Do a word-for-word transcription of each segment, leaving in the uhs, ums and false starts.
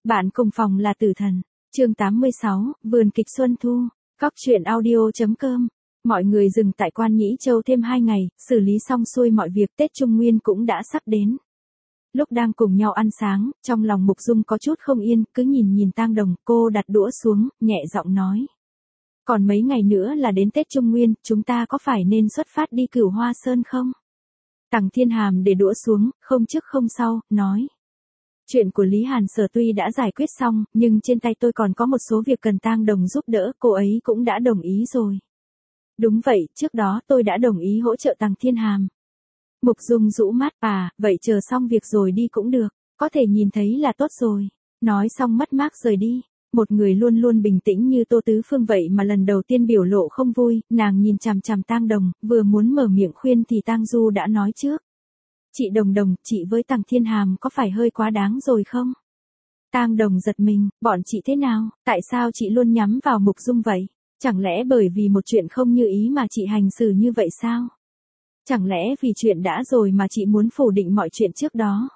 Bạn cùng phòng là tử thần. Chương tám mươi sáu, vườn kịch Xuân Thu. Cóc truyện audio.com. Mọi người dừng tại Quan Nhĩ Châu thêm hai ngày, xử lý xong xuôi mọi việc, Tết Trung Nguyên cũng đã sắp đến. Lúc đang cùng nhau ăn sáng, trong lòng Mục Dung có chút không yên, cứ nhìn nhìn Tang Đồng, cô đặt đũa xuống, nhẹ giọng nói. Còn mấy ngày nữa là đến Tết Trung Nguyên, chúng ta có phải nên xuất phát đi Cửu Hoa Sơn không? Tằng Thiên Hàm để đũa xuống, không trước không sau, nói. Chuyện của Lý Hàn Sở tuy đã giải quyết xong, nhưng trên tay tôi còn có một số việc cần Tang Đồng giúp đỡ, cô ấy cũng đã đồng ý rồi. Đúng vậy, trước đó tôi đã đồng ý hỗ trợ Tằng Thiên Hàm. Mục Dung rũ mắt, à, vậy chờ xong việc rồi đi cũng được, có thể nhìn thấy là tốt rồi. Nói xong mất mát rời đi. Một người luôn luôn bình tĩnh như Tô Tứ Phương vậy mà lần đầu tiên biểu lộ không vui, nàng nhìn chằm chằm Tang Đồng, vừa muốn mở miệng khuyên thì Tang Du đã nói trước. Chị Đồng Đồng, chị với Tằng Thiên Hàm có phải hơi quá đáng rồi không? Tang Đồng giật mình, bọn chị thế nào, tại sao chị luôn nhắm vào Mục Dung vậy? Chẳng lẽ bởi vì một chuyện không như ý mà chị hành xử như vậy sao? Chẳng lẽ vì chuyện đã rồi mà chị muốn phủ định mọi chuyện trước đó?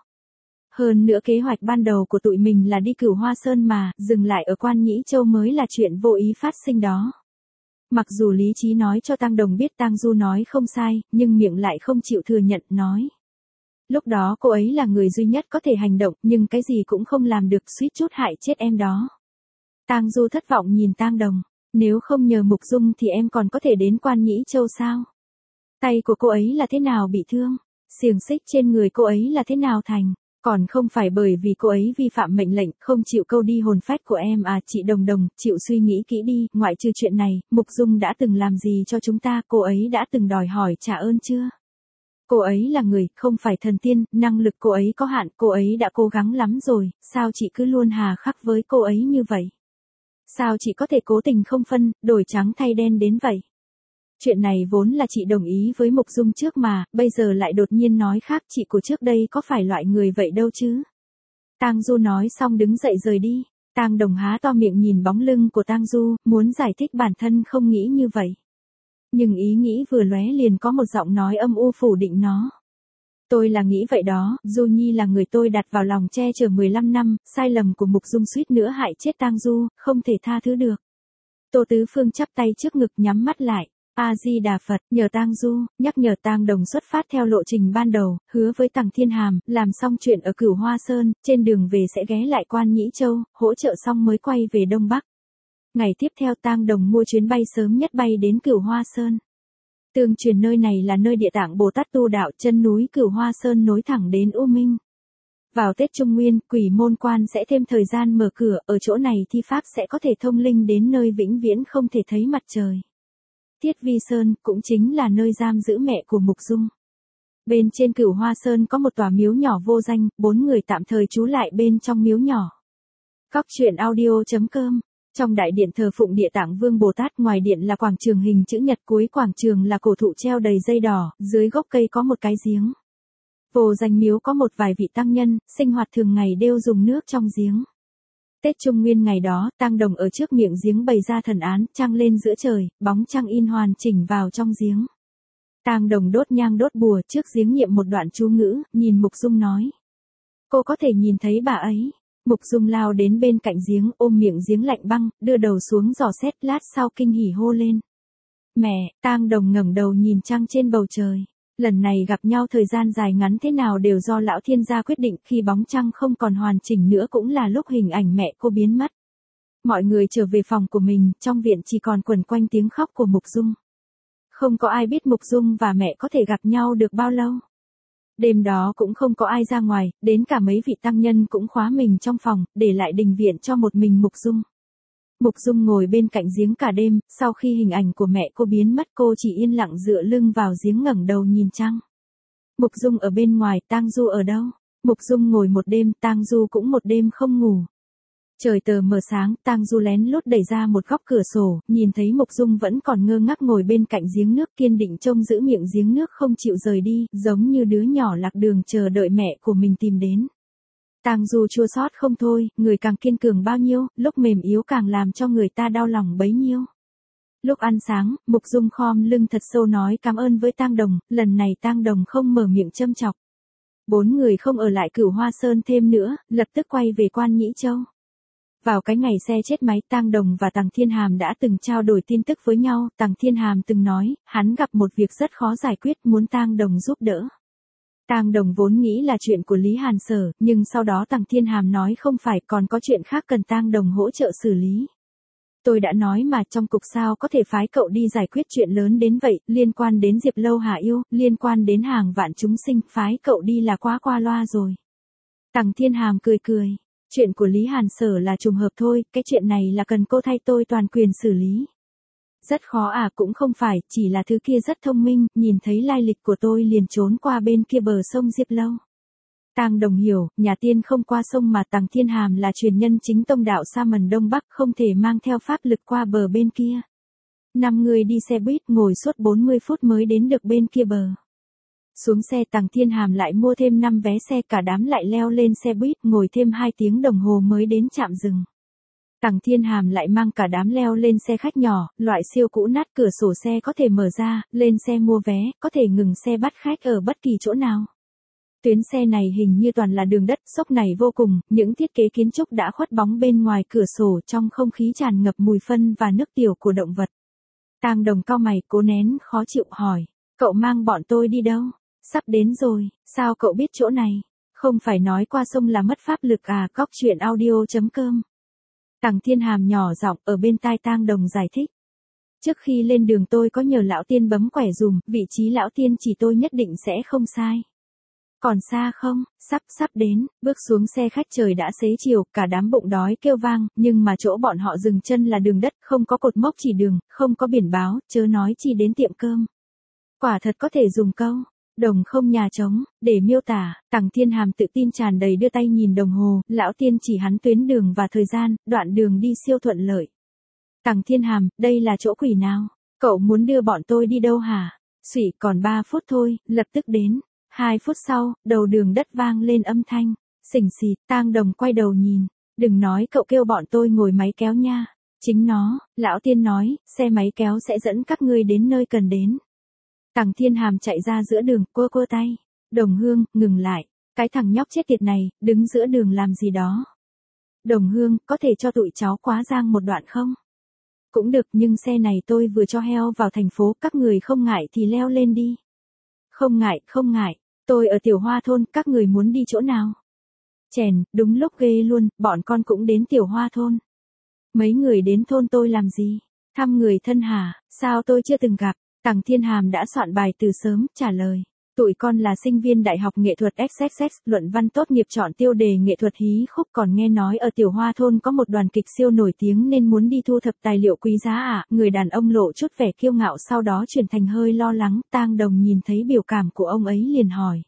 Hơn nữa kế hoạch ban đầu của tụi mình là đi Cửu Hoa Sơn mà, dừng lại ở Quan Nhĩ Châu mới là chuyện vô ý phát sinh đó. Mặc dù lý trí nói cho Tang Đồng biết Tang Du nói không sai, nhưng miệng lại không chịu thừa nhận, nói. Lúc đó cô ấy là người duy nhất có thể hành động, nhưng cái gì cũng không làm được, suýt chút hại chết em đó. Tang Du thất vọng nhìn Tang Đồng, nếu không nhờ Mục Dung thì em còn có thể đến Quan Nhĩ Châu sao? Tay của cô ấy là thế nào bị thương? Xiềng xích trên người cô ấy là thế nào thành? Còn không phải bởi vì cô ấy vi phạm mệnh lệnh, không chịu câu đi hồn phách của em à? Chị Đồng Đồng, chịu suy nghĩ kỹ đi, ngoại trừ chuyện này, Mục Dung đã từng làm gì cho chúng ta, cô ấy đã từng đòi hỏi trả ơn chưa? Cô ấy là người, không phải thần tiên, năng lực cô ấy có hạn, cô ấy đã cố gắng lắm rồi, sao chị cứ luôn hà khắc với cô ấy như vậy? Sao chị có thể cố tình không phân, đổi trắng thay đen đến vậy? Chuyện này vốn là chị đồng ý với Mục Dung trước mà, bây giờ lại đột nhiên nói khác, chị của trước đây có phải loại người vậy đâu chứ? Tang Du nói xong đứng dậy rời đi. Tang Đồng há to miệng nhìn bóng lưng của Tang Du, muốn giải thích bản thân không nghĩ như vậy. Nhưng ý nghĩ vừa lóe liền có một giọng nói âm u phủ định nó. Tôi là nghĩ vậy đó, Du Nhi là người tôi đặt vào lòng che chở mười lăm năm, sai lầm của Mục Dung suýt nữa hại chết Tang Du, không thể tha thứ được. Tô Tứ Phương chắp tay trước ngực nhắm mắt lại. A-di-đà Phật, nhờ Tang Du, nhắc nhở Tang Đồng xuất phát theo lộ trình ban đầu, hứa với Tằng Thiên Hàm, làm xong chuyện ở Cửu Hoa Sơn, trên đường về sẽ ghé lại Quan Nhĩ Châu, hỗ trợ xong mới quay về Đông Bắc. Ngày tiếp theo Tang Đồng mua chuyến bay sớm nhất bay đến Cửu Hoa Sơn. Tương truyền nơi này là nơi Địa Tạng Bồ Tát tu đạo, chân núi Cửu Hoa Sơn nối thẳng đến U Minh. Vào Tết Trung Nguyên, Quỷ Môn Quan sẽ thêm thời gian mở cửa, ở chỗ này thi pháp sẽ có thể thông linh đến nơi vĩnh viễn không thể thấy mặt trời. Tiết Vi Sơn, cũng chính là nơi giam giữ mẹ của Mục Dung. Bên trên Cửu Hoa Sơn có một tòa miếu nhỏ vô danh, bốn người tạm thời trú lại bên trong miếu nhỏ. Cóc truyện audio.com. Trong đại điện thờ phụng Địa Tạng Vương Bồ Tát, ngoài điện là quảng trường hình chữ nhật, cuối quảng trường là cổ thụ treo đầy dây đỏ, dưới gốc cây có một cái giếng. Vô danh miếu có một vài vị tăng nhân, sinh hoạt thường ngày đều dùng nước trong giếng. Tết Trung Nguyên ngày đó, Tang Đồng ở trước miệng giếng bày ra thần án, trăng lên giữa trời, bóng trăng in hoàn chỉnh vào trong giếng. Tang Đồng đốt nhang đốt bùa trước giếng niệm một đoạn chú ngữ, nhìn Mục Dung nói. Cô có thể nhìn thấy bà ấy. Mục Dung lao đến bên cạnh giếng, ôm miệng giếng lạnh băng, đưa đầu xuống dò xét, lát sau kinh hỉ hô lên. Mẹ, Tang Đồng ngẩng đầu nhìn trăng trên bầu trời. Lần này gặp nhau thời gian dài ngắn thế nào đều do lão thiên gia quyết định, khi bóng trăng không còn hoàn chỉnh nữa cũng là lúc hình ảnh mẹ cô biến mất. Mọi người trở về phòng của mình, trong viện chỉ còn quẩn quanh tiếng khóc của Mục Dung. Không có ai biết Mục Dung và mẹ có thể gặp nhau được bao lâu. Đêm đó cũng không có ai ra ngoài, đến cả mấy vị tăng nhân cũng khóa mình trong phòng, để lại đình viện cho một mình Mục Dung. Mục Dung ngồi bên cạnh giếng cả đêm, sau khi hình ảnh của mẹ cô biến mất cô chỉ yên lặng dựa lưng vào giếng ngẩng đầu nhìn trăng. Mục Dung ở bên ngoài, Tang Du ở đâu? Mục Dung ngồi một đêm, Tang Du cũng một đêm không ngủ. Trời tờ mờ sáng, Tang Du lén lút đẩy ra một góc cửa sổ, nhìn thấy Mục Dung vẫn còn ngơ ngác ngồi bên cạnh giếng nước, kiên định trông giữ miệng giếng nước không chịu rời đi, giống như đứa nhỏ lạc đường chờ đợi mẹ của mình tìm đến. Tang Du chua xót không thôi, người càng kiên cường bao nhiêu, lúc mềm yếu càng làm cho người ta đau lòng bấy nhiêu. Lúc ăn sáng, Mục Dung khom lưng thật sâu nói cảm ơn với Tang Đồng, lần này Tang Đồng không mở miệng châm chọc. Bốn người không ở lại Cửu Hoa Sơn thêm nữa, lập tức quay về Quan Nhĩ Châu. Vào cái ngày xe chết máy, Tang Đồng và Tằng Thiên Hàm đã từng trao đổi tin tức với nhau, Tằng Thiên Hàm từng nói, hắn gặp một việc rất khó giải quyết, muốn Tang Đồng giúp đỡ. Tang Đồng vốn nghĩ là chuyện của Lý Hàn Sở, nhưng sau đó Tằng Thiên Hàm nói không phải, còn có chuyện khác cần Tang Đồng hỗ trợ xử lý. Tôi đã nói mà, trong cục sao có thể phái cậu đi giải quyết chuyện lớn đến vậy, liên quan đến Diệp Lâu Hà yêu, liên quan đến hàng vạn chúng sinh, phái cậu đi là quá qua loa rồi. Tằng Thiên Hàm cười cười, chuyện của Lý Hàn Sở là trùng hợp thôi, cái chuyện này là cần cô thay tôi toàn quyền xử lý. Rất khó à, cũng không phải, chỉ là thứ kia rất thông minh, nhìn thấy lai lịch của tôi liền trốn qua bên kia bờ sông Diệp Lâu. Tang Đồng hiểu, nhà tiên không qua sông mà Tằng Thiên Hàm là truyền nhân chính tông đạo Sa Mần Đông Bắc, không thể mang theo pháp lực qua bờ bên kia. Năm người đi xe buýt ngồi suốt bốn mươi phút mới đến được bên kia bờ. Xuống xe Tằng Thiên Hàm lại mua thêm năm vé xe, cả đám lại leo lên xe buýt ngồi thêm hai tiếng đồng hồ mới đến trạm dừng. Tằng Thiên Hàm lại mang cả đám leo lên xe khách nhỏ, loại siêu cũ nát, cửa sổ xe có thể mở ra, lên xe mua vé, có thể ngừng xe bắt khách ở bất kỳ chỗ nào. Tuyến xe này hình như toàn là đường đất, sốc này vô cùng, những thiết kế kiến trúc đã khuất bóng bên ngoài cửa sổ, trong không khí tràn ngập mùi phân và nước tiểu của động vật. Tang Đồng cau mày, cố nén khó chịu hỏi, cậu mang bọn tôi đi đâu? Sắp đến rồi, sao cậu biết chỗ này? Không phải nói qua sông là mất pháp lực à? Cóc truyện audio chấm com. Tằng Thiên Hàm nhỏ giọng ở bên tai Tang Đồng giải thích. Trước khi lên đường tôi có nhờ lão tiên bấm quẻ dùm, vị trí lão tiên chỉ tôi nhất định sẽ không sai. Còn xa không? Sắp sắp đến, bước xuống xe khách trời đã xế chiều, cả đám bụng đói kêu vang, nhưng mà chỗ bọn họ dừng chân là đường đất, không có cột mốc chỉ đường, không có biển báo, chớ nói chi đến tiệm cơm. Quả thật có thể dùng câu đồng không nhà trống để miêu tả. Tằng Thiên Hàm tự tin tràn đầy đưa tay nhìn đồng hồ, lão tiên chỉ hắn tuyến đường và thời gian, đoạn đường đi siêu thuận lợi. Tằng Thiên Hàm, đây là chỗ quỷ nào? Cậu muốn đưa bọn tôi đi đâu hả? Xủy, còn ba phút thôi, lập tức đến. Hai phút sau, đầu đường đất vang lên âm thanh xình xịt. Tang Đồng quay đầu nhìn, đừng nói cậu kêu bọn tôi ngồi máy kéo nha. Chính nó, lão tiên nói, xe máy kéo sẽ dẫn các ngươi đến nơi cần đến. Tằng Thiên Hàm chạy ra giữa đường, quơ quơ tay. Đồng Hương, ngừng lại. Cái thằng nhóc chết tiệt này, đứng giữa đường làm gì đó. Đồng Hương, có thể cho tụi cháu quá giang một đoạn không? Cũng được, nhưng xe này tôi vừa cho heo vào thành phố, các người không ngại thì leo lên đi. Không ngại, không ngại. Tôi ở Tiểu Hoa thôn, các người muốn đi chỗ nào? Chèn, đúng lúc ghê luôn, bọn con cũng đến Tiểu Hoa thôn. Mấy người đến thôn tôi làm gì? Thăm người thân hả? Sao tôi chưa từng gặp? Tằng Thiên Hàm đã soạn bài từ sớm, trả lời. Tụi con là sinh viên Đại học Nghệ thuật ích ích ích, luận văn tốt nghiệp chọn tiêu đề nghệ thuật hí khúc, còn nghe nói ở Tiểu Hoa thôn có một đoàn kịch siêu nổi tiếng nên muốn đi thu thập tài liệu quý giá ạ. À? Người đàn ông lộ chút vẻ kiêu ngạo sau đó chuyển thành hơi lo lắng. Tang Đồng nhìn thấy biểu cảm của ông ấy liền hỏi.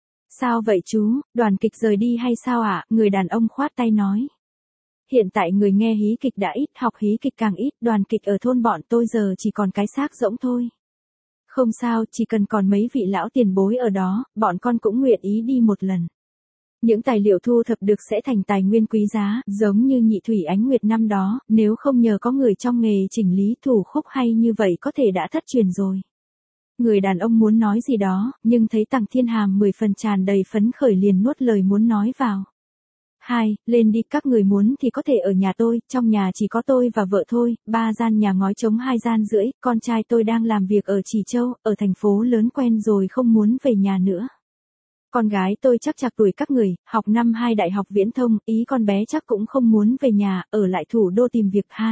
Sao vậy chú, đoàn kịch rời đi hay sao ạ? À? Người đàn ông khoát tay nói. Hiện tại người nghe hí kịch đã ít, học hí kịch càng ít, đoàn kịch ở thôn bọn tôi giờ chỉ còn cái xác rỗng thôi. Không sao, chỉ cần còn mấy vị lão tiền bối ở đó, bọn con cũng nguyện ý đi một lần. Những tài liệu thu thập được sẽ thành tài nguyên quý giá, giống như Nhị Thủy Ánh Nguyệt năm đó, nếu không nhờ có người trong nghề chỉnh lý thủ khúc hay như vậy có thể đã thất truyền rồi. Người đàn ông muốn nói gì đó, nhưng thấy Tằng Thiên Hàm mười phần tràn đầy phấn khởi liền nuốt lời muốn nói vào. Hai, lên đi, các người muốn thì có thể ở nhà tôi, trong nhà chỉ có tôi và vợ thôi, ba gian nhà ngói trống hai gian rưỡi, con trai tôi đang làm việc ở Trì Châu, ở thành phố lớn quen rồi không muốn về nhà nữa. Con gái tôi chắc chạc tuổi các người, học năm hai đại học viễn thông, ý con bé chắc cũng không muốn về nhà, ở lại thủ đô tìm việc. Hai.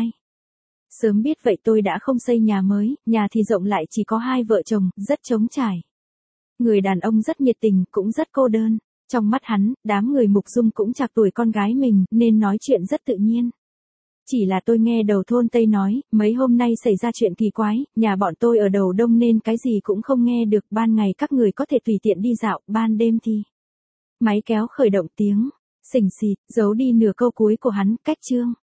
Sớm biết vậy tôi đã không xây nhà mới, nhà thì rộng lại chỉ có hai vợ chồng, rất trống trải. Người đàn ông rất nhiệt tình, cũng rất cô đơn. Trong mắt hắn, đám người mục dung cũng chạc tuổi con gái mình, nên nói chuyện rất tự nhiên. Chỉ là tôi nghe đầu thôn Tây nói, mấy hôm nay xảy ra chuyện kỳ quái, nhà bọn tôi ở đầu đông nên cái gì cũng không nghe được, ban ngày các người có thể tùy tiện đi dạo, ban đêm thì... Máy kéo khởi động tiếng, xình xịt, giấu đi nửa câu cuối của hắn, cách chương.